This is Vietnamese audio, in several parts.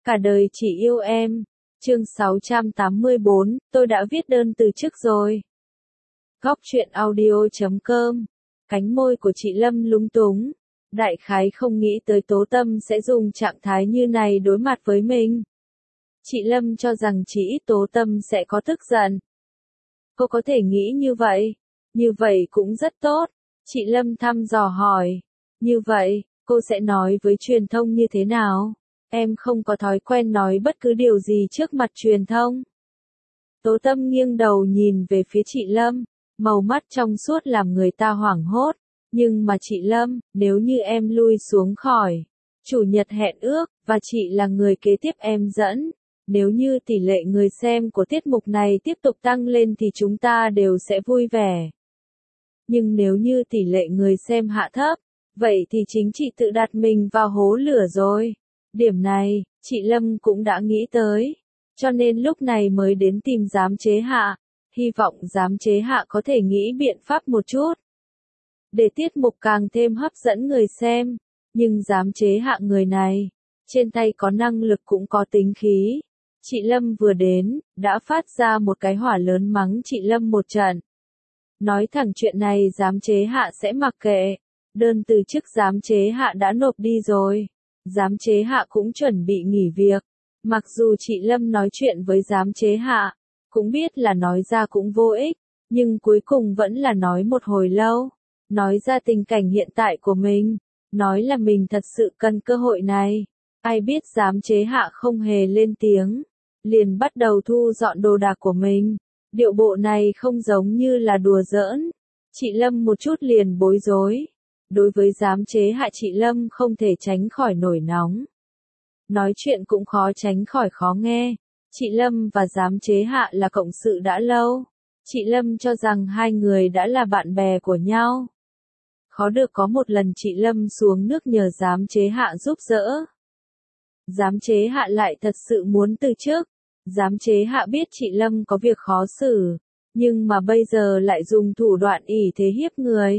Cả đời chỉ yêu em. Chương 684, tôi đã viết đơn từ chức rồi. Góc truyện audio.com. Cánh môi của chị Lâm lúng túng. Đại khái không nghĩ tới Tố Tâm sẽ dùng trạng thái như này đối mặt với mình. Chị Lâm cho rằng chỉ ít Tố Tâm sẽ có tức giận. Cô có thể nghĩ như vậy cũng rất tốt. Chị Lâm thăm dò hỏi. Như vậy, cô sẽ nói với truyền thông như thế nào? Em không có thói quen nói bất cứ điều gì trước mặt truyền thông. Tố Tâm nghiêng đầu nhìn về phía chị Lâm, màu mắt trong suốt làm người ta hoảng hốt. Nhưng mà chị Lâm, nếu như em lui xuống khỏi Chủ nhật hẹn ước, và chị là người kế tiếp em dẫn, nếu như tỷ lệ người xem của tiết mục này tiếp tục tăng lên thì chúng ta đều sẽ vui vẻ. Nhưng nếu như tỷ lệ người xem hạ thấp, vậy thì chính chị tự đặt mình vào hố lửa rồi. Điểm này, chị Lâm cũng đã nghĩ tới, cho nên lúc này mới đến tìm giám chế hạ, hy vọng giám chế hạ có thể nghĩ biện pháp một chút, để tiết mục càng thêm hấp dẫn người xem. Nhưng giám chế hạ người này, trên tay có năng lực cũng có tính khí. Chị Lâm vừa đến, đã phát ra một cái hỏa lớn mắng chị Lâm một trận. Nói thẳng chuyện này giám chế hạ sẽ mặc kệ, đơn từ chức giám chế hạ đã nộp đi rồi. Giám chế hạ cũng chuẩn bị nghỉ việc. Mặc dù chị Lâm nói chuyện với giám chế hạ, cũng biết là nói ra cũng vô ích, nhưng cuối cùng vẫn là nói một hồi lâu. Nói ra tình cảnh hiện tại của mình, nói là mình thật sự cần cơ hội này. Ai biết giám chế hạ không hề lên tiếng, liền bắt đầu thu dọn đồ đạc của mình. Điệu bộ này không giống như là đùa giỡn. Chị Lâm một chút liền bối rối. Đối với giám chế hạ chị Lâm không thể tránh khỏi nổi nóng. Nói chuyện cũng khó tránh khỏi khó nghe. Chị Lâm và giám chế hạ là cộng sự đã lâu. Chị Lâm cho rằng hai người đã là bạn bè của nhau. Khó được có một lần chị Lâm xuống nước nhờ giám chế hạ giúp đỡ. Giám chế hạ lại thật sự muốn từ chức. Giám chế hạ biết chị Lâm có việc khó xử, nhưng mà bây giờ lại dùng thủ đoạn ỷ thế hiếp người.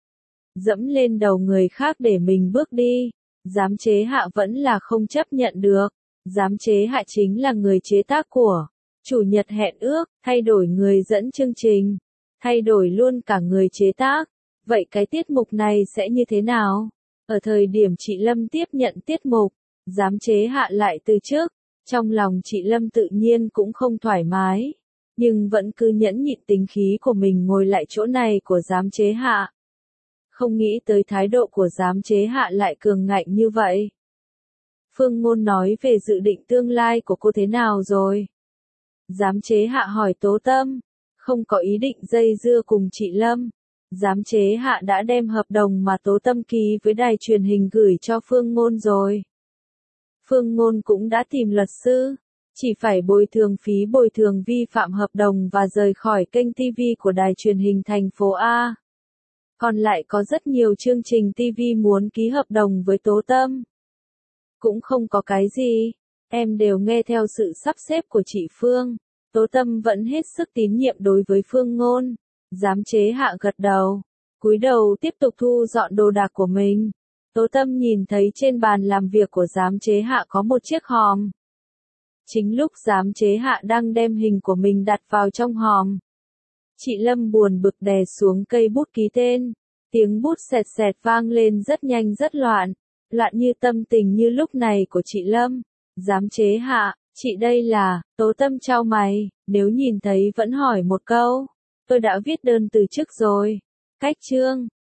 Dẫm lên đầu người khác để mình bước đi. Giám chế hạ vẫn là không chấp nhận được. Giám chế hạ chính là người chế tác của Chủ nhật hẹn ước, thay đổi người dẫn chương trình, thay đổi luôn cả người chế tác. Vậy cái tiết mục này sẽ như thế nào? Ở thời điểm chị Lâm tiếp nhận tiết mục, giám chế hạ lại từ chức. Trong lòng chị Lâm tự nhiên cũng không thoải mái, nhưng vẫn cứ nhẫn nhịn tính khí của mình ngồi lại chỗ này của giám chế hạ. Không nghĩ tới thái độ của giám chế hạ lại cường ngạnh như vậy. Phương Ngôn nói về dự định tương lai của cô thế nào rồi? Giám chế hạ hỏi Tố Tâm. Không có ý định dây dưa cùng chị Lâm. Giám chế hạ đã đem hợp đồng mà Tố Tâm ký với đài truyền hình gửi cho Phương Ngôn rồi. Phương Ngôn cũng đã tìm luật sư, chỉ phải bồi thường phí bồi thường vi phạm hợp đồng và rời khỏi kênh TV của đài truyền hình thành phố A. Còn lại có rất nhiều chương trình TV muốn ký hợp đồng với Tố Tâm. Cũng không có cái gì, em đều nghe theo sự sắp xếp của chị Phương. Tố Tâm vẫn hết sức tín nhiệm đối với Phương Ngôn. Giám chế hạ gật đầu, cúi đầu tiếp tục thu dọn đồ đạc của mình. Tố Tâm nhìn thấy trên bàn làm việc của giám chế hạ có một chiếc hòm. Chính lúc giám chế hạ đang đem hình của mình đặt vào trong hòm, chị Lâm buồn bực đè xuống cây bút ký tên. Tiếng bút xẹt xẹt vang lên rất nhanh rất loạn như tâm tình như lúc này của chị Lâm. Giám chế hạ, chị đây là, Tố Tâm chau mày, nếu nhìn thấy vẫn hỏi một câu. Tôi đã viết đơn từ chức rồi. Cách chương